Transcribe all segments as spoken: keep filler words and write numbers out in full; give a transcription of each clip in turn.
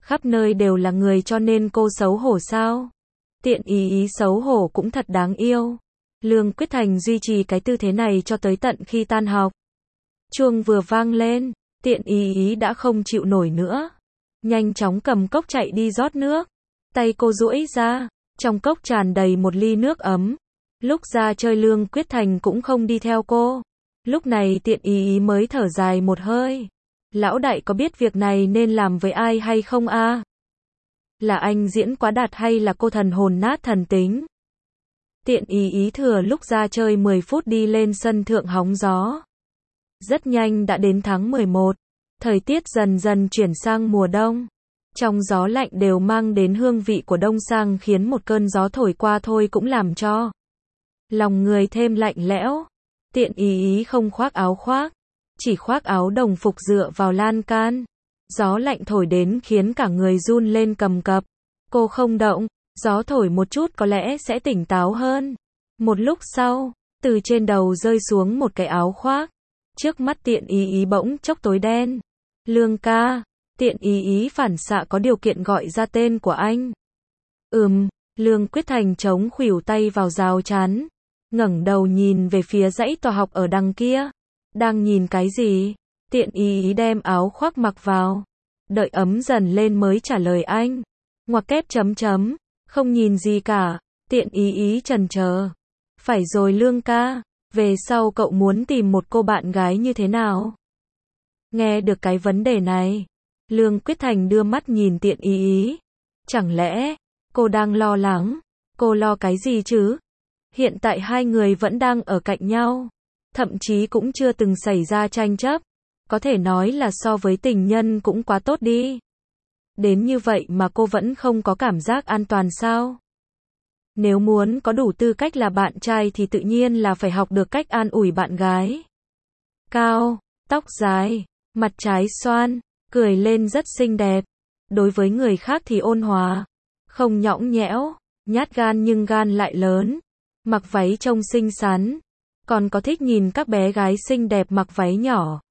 Khắp nơi đều là người cho nên cô xấu hổ sao? Tiện ý ý xấu hổ cũng thật đáng yêu. Lương Quyết Thành duy trì cái tư thế này cho tới tận khi tan học. Chuông vừa vang lên, tiện ý ý đã không chịu nổi nữa. Nhanh chóng cầm cốc chạy đi rót nước. Tay cô duỗi ra, trong cốc tràn đầy một ly nước ấm. Lúc ra chơi Lương Quyết Thành cũng không đi theo cô. Lúc này tiện ý ý mới thở dài một hơi. Lão đại có biết việc này nên làm với ai hay không a? Là anh diễn quá đạt hay là cô thần hồn nát thần tính? Tiện ý ý thừa lúc ra chơi mười phút đi lên sân thượng hóng gió. Rất nhanh đã đến tháng mười một. Thời tiết dần dần chuyển sang mùa đông. Trong gió lạnh đều mang đến hương vị của đông sang khiến một cơn gió thổi qua thôi cũng làm cho lòng người thêm lạnh lẽo. Tiện ý ý không khoác áo khoác, chỉ khoác áo đồng phục dựa vào lan can. Gió lạnh thổi đến khiến cả người run lên cầm cập. Cô không động, gió thổi một chút có lẽ sẽ tỉnh táo hơn. Một lúc sau, từ trên đầu rơi xuống một cái áo khoác. Trước mắt tiện ý ý bỗng chốc tối đen. Lương ca, tiện ý ý phản xạ có điều kiện gọi ra tên của anh. Ừm, Lương Quyết Thành chống khuỷu tay vào rào chắn. Ngẩng đầu nhìn về phía dãy tòa học ở đằng kia. Đang nhìn cái gì? Tiện ý ý đem áo khoác mặc vào. Đợi ấm dần lên mới trả lời anh. Ngoặc kép chấm chấm. Không nhìn gì cả. Tiện ý ý chần chờ. Phải rồi Lương ca. Về sau cậu muốn tìm một cô bạn gái như thế nào? Nghe được cái vấn đề này. Lương Quyết Thành đưa mắt nhìn tiện ý ý. Chẳng lẽ, cô đang lo lắng? Cô lo cái gì chứ? Hiện tại hai người vẫn đang ở cạnh nhau. Thậm chí cũng chưa từng xảy ra tranh chấp. Có thể nói là so với tình nhân cũng quá tốt đi. Đến như vậy mà cô vẫn không có cảm giác an toàn sao? Nếu muốn có đủ tư cách là bạn trai thì tự nhiên là phải học được cách an ủi bạn gái. Cao, tóc dài, mặt trái xoan, cười lên rất xinh đẹp. Đối với người khác thì ôn hòa, không nhõng nhẽo, nhát gan nhưng gan lại lớn. Mặc váy trông xinh xắn, còn có thích nhìn các bé gái xinh đẹp mặc váy nhỏ.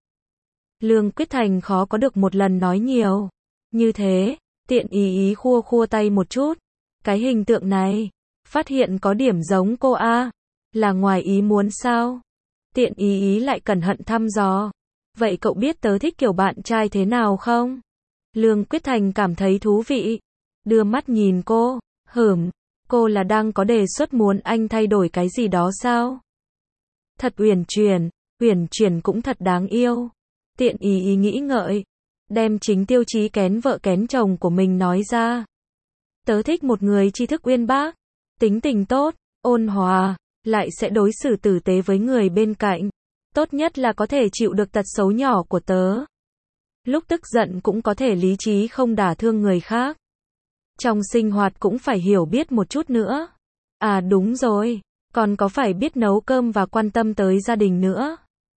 Lương Quyết Thành khó có được một lần nói nhiều. Như thế, tiện ý ý khua khua tay một chút. Cái hình tượng này, phát hiện có điểm giống cô a, là ngoài ý muốn sao? Tiện ý ý lại cẩn thận thăm dò. Vậy cậu biết tớ thích kiểu bạn trai thế nào không? Lương Quyết Thành cảm thấy thú vị. Đưa mắt nhìn cô, hửm, cô là đang có đề xuất muốn anh thay đổi cái gì đó sao? Thật uyển chuyển, uyển chuyển cũng thật đáng yêu. Tiện ý ý nghĩ ngợi, đem chính tiêu chí kén vợ kén chồng của mình nói ra. Tớ thích một người tri thức uyên bác, tính tình tốt, ôn hòa, lại sẽ đối xử tử tế với người bên cạnh. Tốt nhất là có thể chịu được tật xấu nhỏ của tớ. Lúc tức giận cũng có thể lý trí không đả thương người khác. Trong sinh hoạt cũng phải hiểu biết một chút nữa. À đúng rồi, còn có phải biết nấu cơm và quan tâm tới gia đình nữa.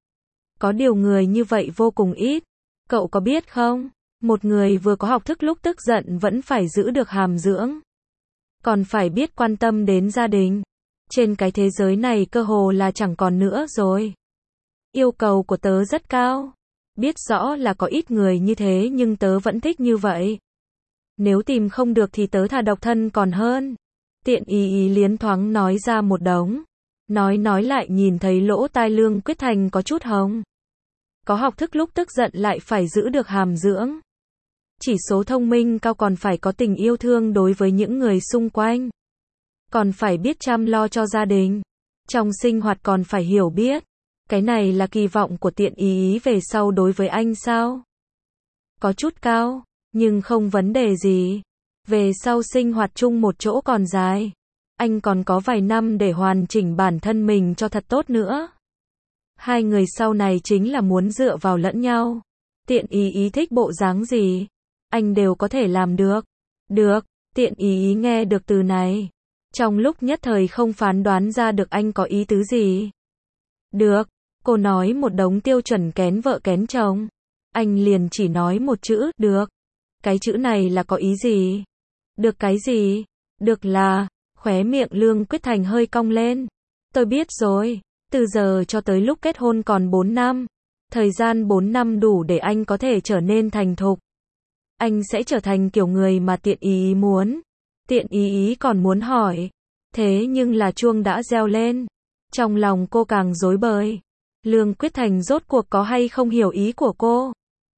Có điều người như vậy vô cùng ít. Cậu có biết không? Một người vừa có học thức lúc tức giận vẫn phải giữ được hàm dưỡng. Còn phải biết quan tâm đến gia đình. Trên cái thế giới này cơ hồ là chẳng còn nữa rồi. Yêu cầu của tớ rất cao. Biết rõ là có ít người như thế nhưng tớ vẫn thích như vậy. Nếu tìm không được thì tớ thà độc thân còn hơn. Tiện ý ý liến thoáng nói ra một đống. Nói nói lại nhìn thấy lỗ tai Lương Quyết Thành có chút hồng. Có học thức lúc tức giận lại phải giữ được hàm dưỡng. Chỉ số thông minh cao còn phải có tình yêu thương đối với những người xung quanh. Còn phải biết chăm lo cho gia đình. Trong sinh hoạt còn phải hiểu biết. Cái này là kỳ vọng của tiện ý ý về sau đối với anh sao? Có chút cao, nhưng không vấn đề gì. Về sau sinh hoạt chung một chỗ còn dài. Anh còn có vài năm để hoàn chỉnh bản thân mình cho thật tốt nữa. Hai người sau này chính là muốn dựa vào lẫn nhau. Tiện ý ý thích bộ dáng gì? Anh đều có thể làm được. Được, tiện ý ý nghe được từ này. Trong lúc nhất thời không phán đoán ra được anh có ý tứ gì. Được, cô nói một đống tiêu chuẩn kén vợ kén chồng. Anh liền chỉ nói một chữ, được. Cái chữ này là có ý gì? Được cái gì? Được là, khóe miệng Lương Quyết Thành hơi cong lên. Tôi biết rồi, từ giờ cho tới lúc kết hôn còn bốn năm. Thời gian bốn năm đủ để anh có thể trở nên thành thục. anh sẽ trở thành kiểu người mà Tiện Ý Ý muốn. Tiện Ý Ý còn muốn hỏi. Thế nhưng là chuông đã reo lên. Trong lòng cô càng rối bời. Lương Quyết Thành rốt cuộc có hay không hiểu ý của cô?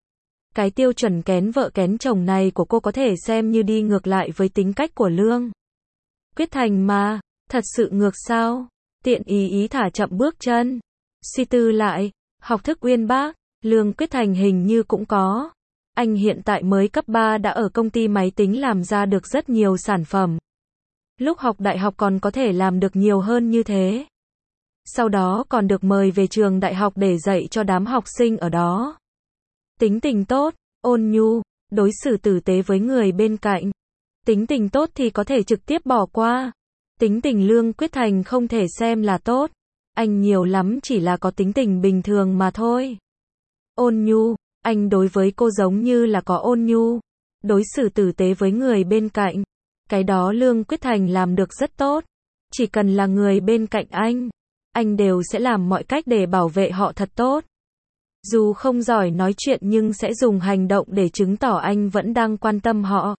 Cái tiêu chuẩn kén vợ kén chồng này của cô có thể xem như đi ngược lại với tính cách của Lương Quyết Thành mà. Thật sự ngược sao? Tiện Ý Ý thả chậm bước chân. Suy tư lại. Học thức uyên bác. Lương Quyết Thành hình như cũng có. Anh hiện tại mới cấp ba đã ở công ty máy tính làm ra được rất nhiều sản phẩm. Lúc học đại học còn có thể làm được nhiều hơn như thế. Sau đó còn được mời về trường đại học để dạy cho đám học sinh ở đó. Tính tình tốt, ôn nhu, đối xử tử tế với người bên cạnh. Tính tình tốt thì có thể trực tiếp bỏ qua. Tính tình Lương Quyết Thành không thể xem là tốt. Anh nhiều lắm chỉ là có tính tình bình thường mà thôi. Ôn nhu, anh đối với cô giống như là có ôn nhu. Đối xử tử tế với người bên cạnh. Cái đó Lương Quyết Thành làm được rất tốt. Chỉ cần là người bên cạnh anh, anh đều sẽ làm mọi cách để bảo vệ họ thật tốt. Dù không giỏi nói chuyện nhưng sẽ dùng hành động để chứng tỏ anh vẫn đang quan tâm họ.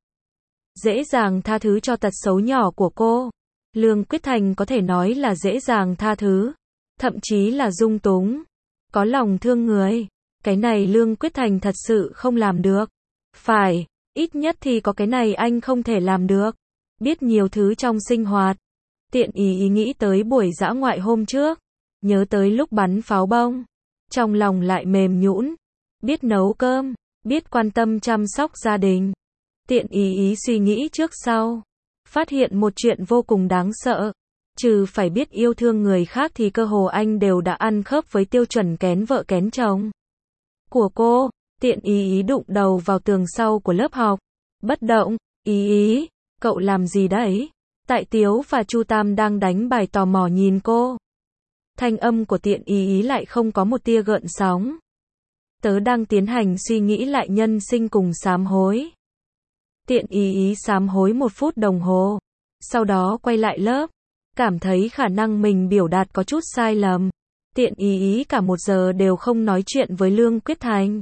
Dễ dàng tha thứ cho tật xấu nhỏ của cô. Lương Quyết Thành có thể nói là dễ dàng tha thứ. Thậm chí là dung túng. Có lòng thương người. Cái này Lương Quyết Thành thật sự không làm được. Phải, ít nhất thì có cái này anh không thể làm được. Biết nhiều thứ trong sinh hoạt. Tiện Ý Ý nghĩ tới buổi dã ngoại hôm trước. Nhớ tới lúc bắn pháo bông. Trong lòng lại mềm nhũn. Biết nấu cơm. Biết quan tâm chăm sóc gia đình. Tiện Ý Ý suy nghĩ trước sau. Phát hiện một chuyện vô cùng đáng sợ. Trừ phải biết yêu thương người khác thì cơ hồ anh đều đã ăn khớp với tiêu chuẩn kén vợ kén chồng của cô. Tiện Ý Ý đụng đầu vào tường sau của lớp học. Bất động. Ý Ý, cậu làm gì đấy? Tại Tiếu và Chu Tam đang đánh bài tò mò nhìn cô. Thanh âm của Tiện Ý Ý lại không có một tia gợn sóng. Tớ đang tiến hành suy nghĩ lại nhân sinh cùng sám hối. Tiện Ý Ý sám hối một phút đồng hồ. Sau đó quay lại lớp. Cảm thấy khả năng mình biểu đạt có chút sai lầm. Tiện Ý Ý cả một giờ đều không nói chuyện với Lương Quyết Thành.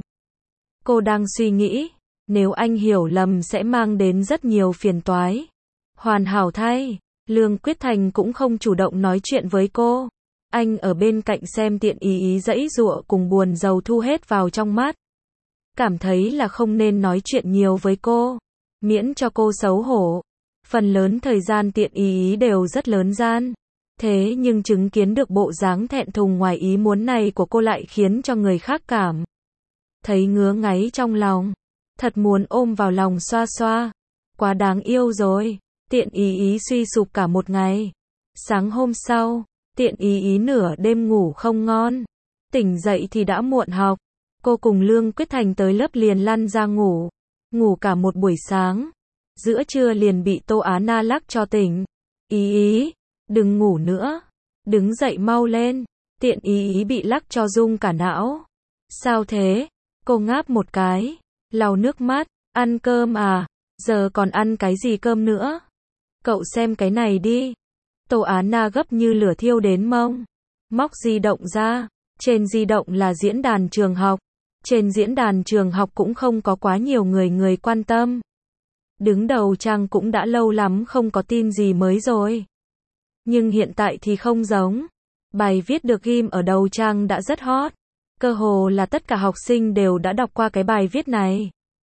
Cô đang suy nghĩ, nếu anh hiểu lầm sẽ mang đến rất nhiều phiền toái. Hoàn hảo thay, Lương Quyết Thành cũng không chủ động nói chuyện với cô. Anh ở bên cạnh xem Tiện Ý Ý giãy giụa cùng buồn rầu thu hết vào trong mắt. Cảm thấy là không nên nói chuyện nhiều với cô, miễn cho cô xấu hổ. Phần lớn thời gian Tiện Ý Ý đều rất lớn gian. Thế nhưng chứng kiến được bộ dáng thẹn thùng ngoài ý muốn này của cô lại khiến cho người khác cảm thấy ngứa ngáy trong lòng. Thật muốn ôm vào lòng xoa xoa. Quá đáng yêu rồi. Tiện Ý Ý suy sụp cả một ngày. Sáng hôm sau, Tiện Ý Ý nửa đêm ngủ không ngon. Tỉnh dậy thì đã muộn học. Cô cùng Lương Quyết Thành tới lớp liền lăn ra ngủ. Ngủ cả một buổi sáng. Giữa trưa liền bị Tô Á Na lắc cho tỉnh. Ý Ý, đừng ngủ nữa. Đứng dậy mau lên. Tiện Ý Ý bị lắc cho rung cả não. Sao thế? Cô ngáp một cái. Lau nước mắt. Ăn cơm à? Giờ còn ăn cái gì cơm nữa? Cậu xem cái này đi. Tô Á Na gấp như lửa thiêu đến mông. Móc di động ra. Trên di động là diễn đàn trường học. Trên diễn đàn trường học cũng không có quá nhiều người người quan tâm. Đứng đầu trang cũng đã lâu lắm không có tin gì mới rồi. Nhưng hiện tại thì không giống. Bài viết được ghim ở đầu trang đã rất hot. Cơ hồ là tất cả học sinh đều đã đọc qua cái bài viết này.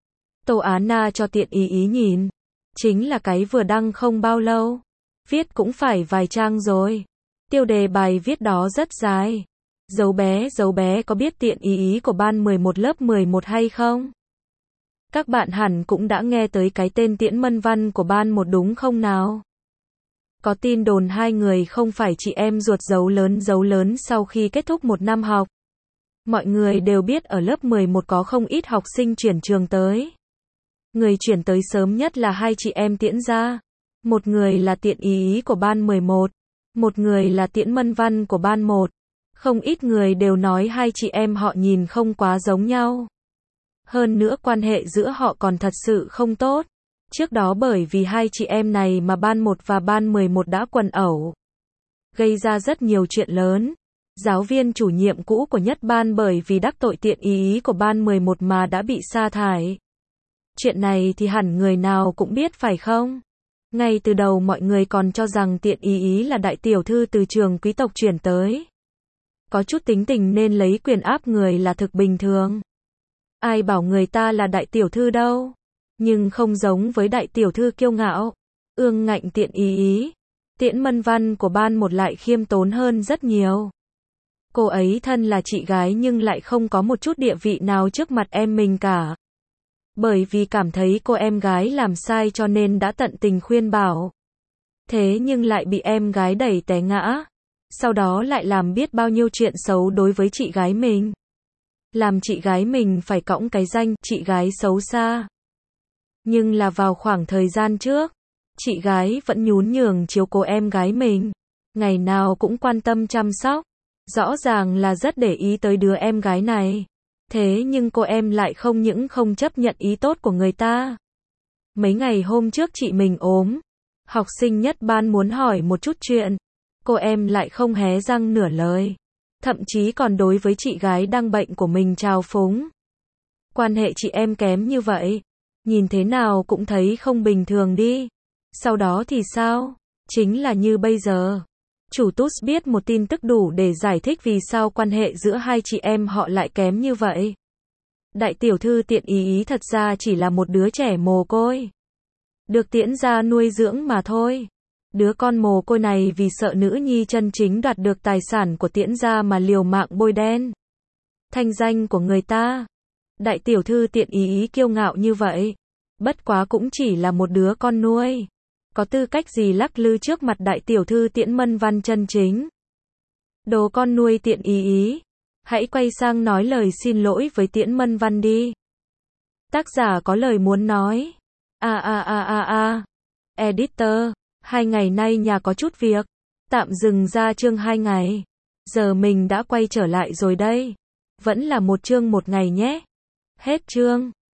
Tô Á Na cho Tiện Ý Ý nhìn. Chính là cái vừa đăng không bao lâu. Viết cũng phải vài trang rồi. Tiêu đề bài viết đó rất dài. Dấu bé, dấu bé có biết Tiện Ý Ý của ban mười một lớp mười một hay không? Các bạn hẳn cũng đã nghe tới cái tên Tiễn Mân Văn của ban một đúng không nào? Có tin đồn hai người không phải chị em ruột dấu lớn dấu lớn sau khi kết thúc một năm học. Mọi người đều biết ở lớp mười một có không ít học sinh chuyển trường tới. Người chuyển tới sớm nhất là hai chị em Tiễn gia. Một người là Tiện Ý Ý của ban mười một. Một người là Tiễn Mân Văn của ban một. Không ít người đều nói hai chị em họ nhìn không quá giống nhau. Hơn nữa quan hệ giữa họ còn thật sự không tốt. Trước đó bởi vì hai chị em này mà ban một và ban mười một đã quần ẩu. Gây ra rất nhiều chuyện lớn. Giáo viên chủ nhiệm cũ của nhất ban bởi vì đắc tội Tiện Ý Ý của ban mười một mà đã bị sa thải. Chuyện này thì hẳn người nào cũng biết phải không? Ngay từ đầu mọi người còn cho rằng Tiện Ý Ý là đại tiểu thư từ trường quý tộc chuyển tới. Có chút tính tình nên lấy quyền áp người là thực bình thường. Ai bảo người ta là đại tiểu thư đâu. Nhưng không giống với đại tiểu thư kiêu ngạo, ương ngạnh Tiện Ý Ý. Tiễn Mân Văn của ban một lại khiêm tốn hơn rất nhiều. Cô ấy thân là chị gái nhưng lại không có một chút địa vị nào trước mặt em mình cả. Bởi vì cảm thấy cô em gái làm sai cho nên đã tận tình khuyên bảo. Thế nhưng lại bị em gái đẩy té ngã. Sau đó lại làm biết bao nhiêu chuyện xấu đối với chị gái mình. Làm chị gái mình phải cõng cái danh chị gái xấu xa. Nhưng là vào khoảng thời gian trước, chị gái vẫn nhún nhường chiếu cố em gái mình. Ngày nào cũng quan tâm chăm sóc. Rõ ràng là rất để ý tới đứa em gái này. Thế nhưng cô em lại không những không chấp nhận ý tốt của người ta. Mấy ngày hôm trước chị mình ốm. Học sinh nhất ban muốn hỏi một chút chuyện. Cô em lại không hé răng nửa lời. Thậm chí còn đối với chị gái đang bệnh của mình trào phúng. Quan hệ chị em kém như vậy. Nhìn thế nào cũng thấy không bình thường đi. Sau đó thì sao? Chính là như bây giờ. Chủ Tút biết một tin tức đủ để giải thích vì sao quan hệ giữa hai chị em họ lại kém như vậy. Đại tiểu thư Tiện Ý Ý thật ra chỉ là một đứa trẻ mồ côi. Được Tiễn gia nuôi dưỡng mà thôi. Đứa con mồ côi này vì sợ nữ nhi chân chính đoạt được tài sản của Tiễn gia mà liều mạng bôi đen thanh danh của người ta. Đại tiểu thư Tiện Ý Ý kiêu ngạo như vậy. Bất quá cũng chỉ là một đứa con nuôi. Có tư cách gì lắc lư trước mặt đại tiểu thư Tiễn Mân Văn chân chính. Đồ con nuôi Tiện Ý Ý. Hãy quay sang nói lời xin lỗi với Tiễn Mân Văn đi. Tác giả có lời muốn nói. A a a a a. Editor. Hai ngày nay nhà có chút việc. Tạm dừng ra chương hai ngày. Giờ mình đã quay trở lại rồi đây. Vẫn là một chương một ngày nhé. Hết chương.